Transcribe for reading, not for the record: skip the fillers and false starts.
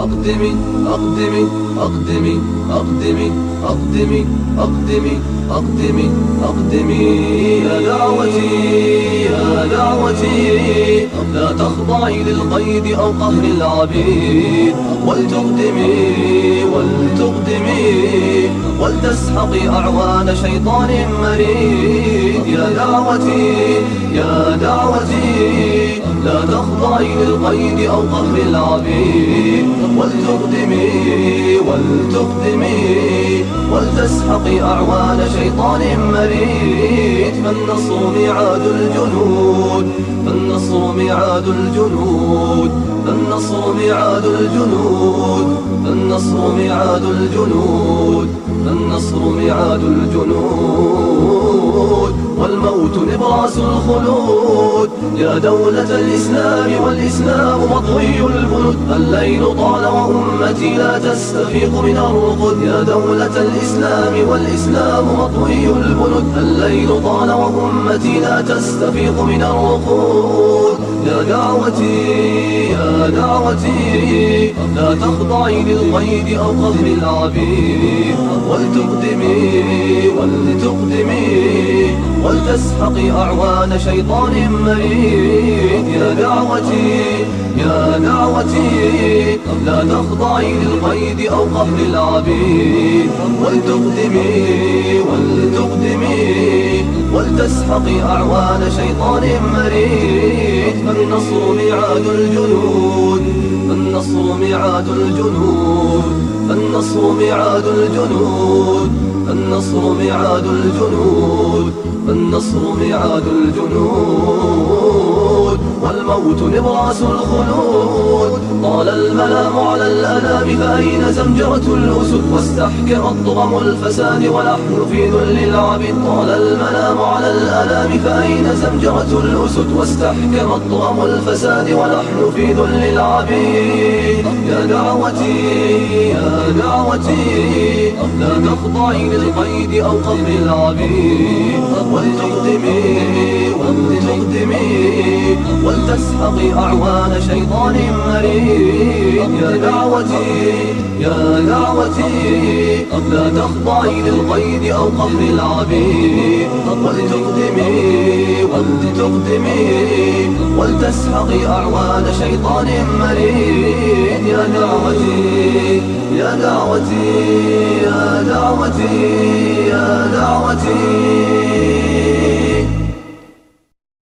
أقدمي أقدمي أقدمي أقدمي أقدمي أقدمي أقدمي أقدمي يا دعوتي يا دعوتي لا تخضعي للقيد أو قهر العبيد ولتقدمي ولتقدمي ولتسحقي أعوان شيطان مريد يا دعوتي يا دعوتي لا تخضعي للقيد أو قهر العبيد ولتقدمي ولتقدمي ولتسحقي أعوان شيطان مريد فالنصر ميعاد الجنود فالنصر ميعاد الجنود فالنصر ميعاد الجنود فالنصر ميعاد الجنود فالنصر ميعاد الجنود والموت نبراس الخلود يا دولة الإسلام والإسلام مطوي البنود الليل طال وأمتي لا تستفيق من الرقد يا دولة الإسلام والإسلام مطوي البنود الليل طال وأمتي لا تستفيق من الرقود يا دعوتي يا دعوتي لا تخضعي للقيد أو قهر العبيد ولتقدمي ولتقدمي ولتسحقي أعوان شيطان مريد يا دعوتي يا دعوتي لا تخضعي للقيد أو قهر العبيد ولتقدمي ولتقدمي ولتسحقي أعوان شيطان مريد فالنصر ميعاد الجنود فالنصر ميعاد الجنود فالنصر ميعاد الجنود فالنصر ميعاد الجنود فالنصر ميعاد الجنود والموت نبراس الخلود طال الملام على الأنام فأين زمجرة الأسد واستحكرت ضغم الفساد ونحن في ذل العبيد طال الملام على الأنام فأين زمجرة الأسد واستحكرت ضغم الفساد ونحن في ذل العبيد يا دعوتي يا دعوتي لا تخضعي للقيد أو قهر العبيد ولتقدمي ولتقدمي ولتسحقي أعوان شيطان مريد يا دعوتي يا دعوتي لا تخضعي للقيد أو قهر العبيد ولتقدمي ولتقدمي ولتسحقي أعوان شيطان مريد يا دعوتي يا دعوتي يا دعوتي يا دعوتي